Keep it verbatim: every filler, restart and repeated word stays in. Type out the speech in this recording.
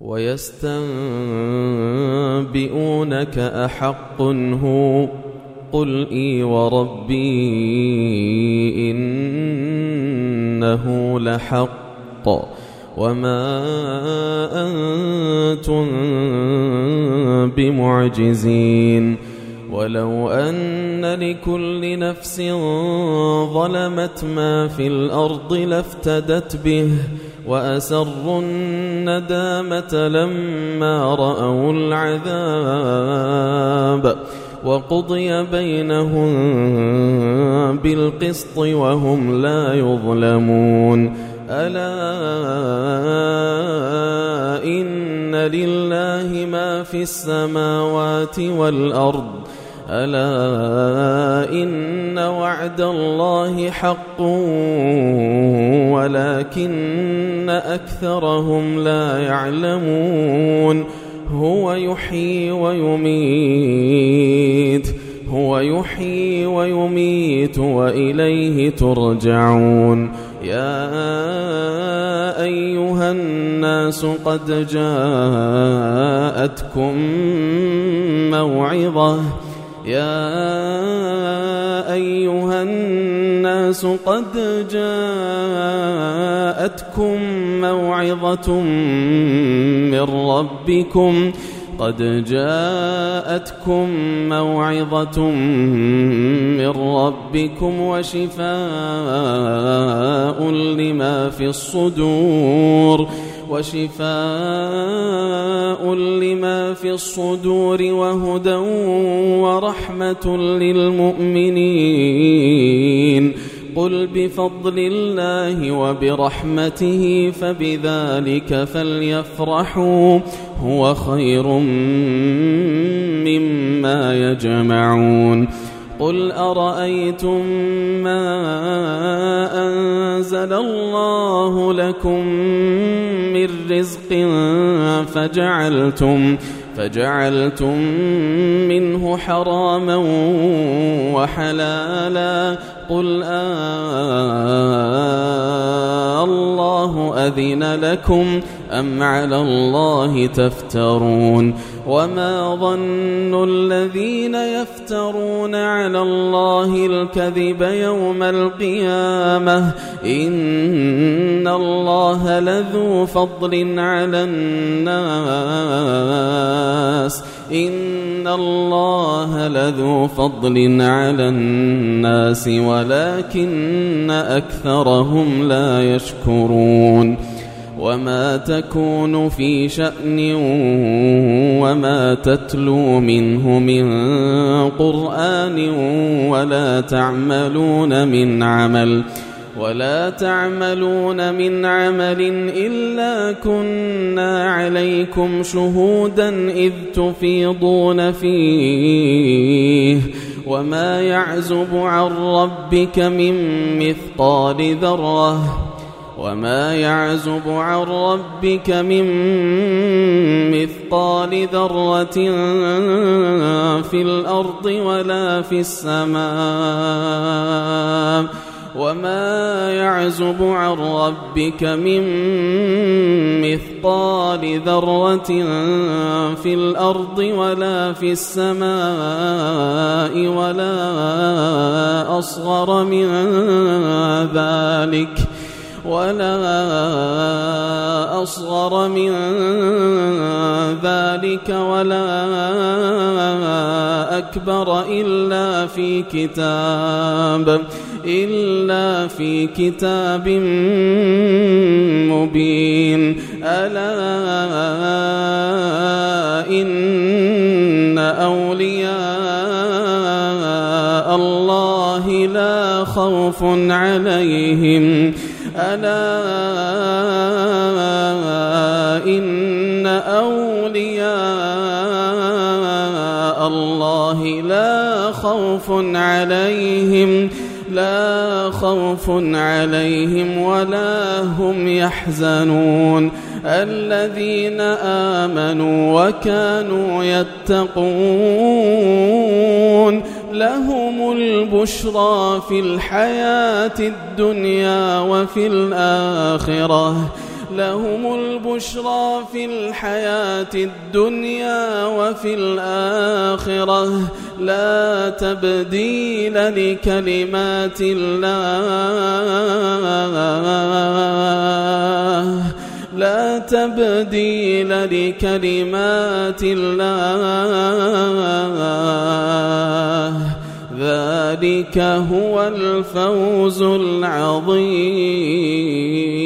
ويستنبئونك أحق هو قل إي وربي إنه لحق وما أنتم بمعجزين ولو أن لكل نفس ظلمت ما في الأرض لافتدت به وأسروا الندامة لما رأوا العذاب وقضي بينهم بالقسط وهم لا يظلمون ألا إن لله ما في السماوات والأرض ألا إن وعد الله حق ولكن أكثرهم لا يعلمون هو يحيي ويميت هو يحيي ويميت وإليه ترجعون يا أيها الناس قد جاءتكم موعظة يا أيها الناس قد جاءتكم موعظة من ربكم قد جاءتكم موعظة من ربكم وشفاء لما في الصدور وشفاء لما في الصدور وهدى ورحمة للمؤمنين قل بفضل الله وبرحمته فبذلك فليفرحوا هو خير مما يجمعون قل أرأيتم ما أنزل الله لكم من رزق فجعلتم فجعلتم منه حراما وحلالا قل آه الله أذن لكم أم على الله تفترون وما ظن الذين يفترون على الله الكذب يوم القيامة إن الله لذو فضل على الناس إن الله لذو فضل على الناس ولكن أكثرهم لا يشكرون وما تكون في شأن وما تتلو منه من قرآن ولا تعملون من عمل ولا تعملون من عمل إلا كنا عليكم شهودا إذ تفيضون فيه وما يعزب عن ربك من مثقال ذرة وما يعزب عن ربك من مثقال ذرة في الأرض ولا في السماء وما يعزب عن ربك من مثقال ذرة في الأرض ولا في السماء ولا أصغر من ذلك ولا أصغر من ذلك ولا أكبر إلا في كتاب إلا في كتاب مبين ألا إن أولياء الله لا خوف عليهم ألا إن أولياء الله لا خوف عليهم لا خوف عليهم ولا هم يحزنون الذين آمنوا وكانوا يتقون لهم البشرى في الحياة الدنيا وفي الآخرة لهم البشرى في الحياة الدنيا وفي الآخرة لا تبديل لكلمات الله لا تبديل لكلمات الله ذلك هو الفوز العظيم.